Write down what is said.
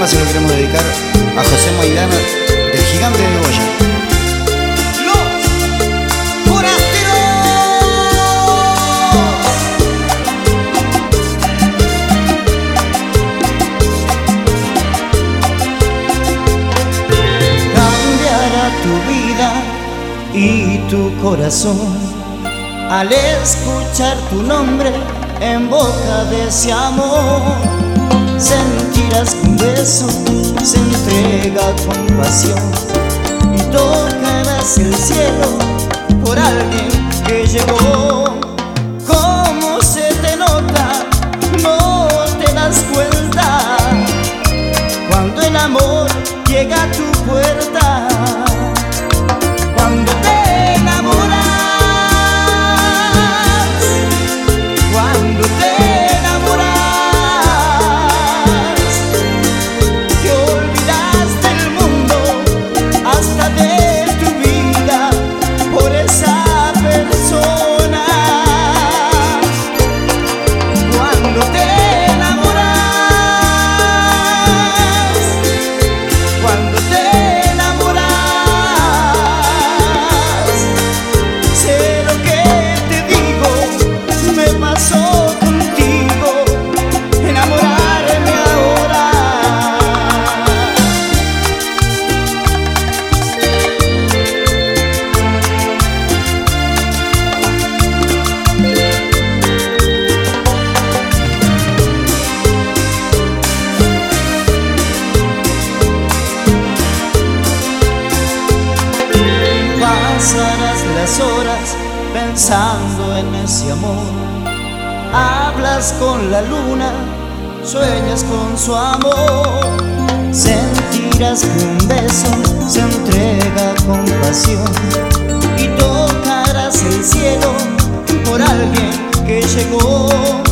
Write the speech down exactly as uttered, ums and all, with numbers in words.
tema se lo queremos dedicar a José Maidana, del Gigante de Goya. ¡Los forasteros! Cambiará tu vida y tu corazón al escuchar tu nombre en boca de ese amor. Sentirás que un beso se entrega con pasión y tocarás el cielo por alguien que llegó. ¿Cómo se te nota? No te das cuenta cuando el amor llega a tu puerta. Cuando te enamoras, cuando te pasarás las horas pensando en ese amor. Hablas con la luna, sueñas con su amor. Sentirás que un beso se entrega con pasión y tocarás el cielo por alguien que llegó.